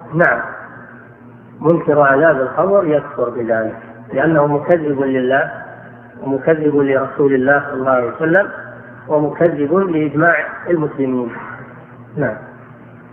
نعم، منكر عذاب القبر يكفر بذلك، لأنه مكذب لله ومكذب لرسول الله صلى الله عليه وسلم ومكذب لإجماع المسلمين. نعم.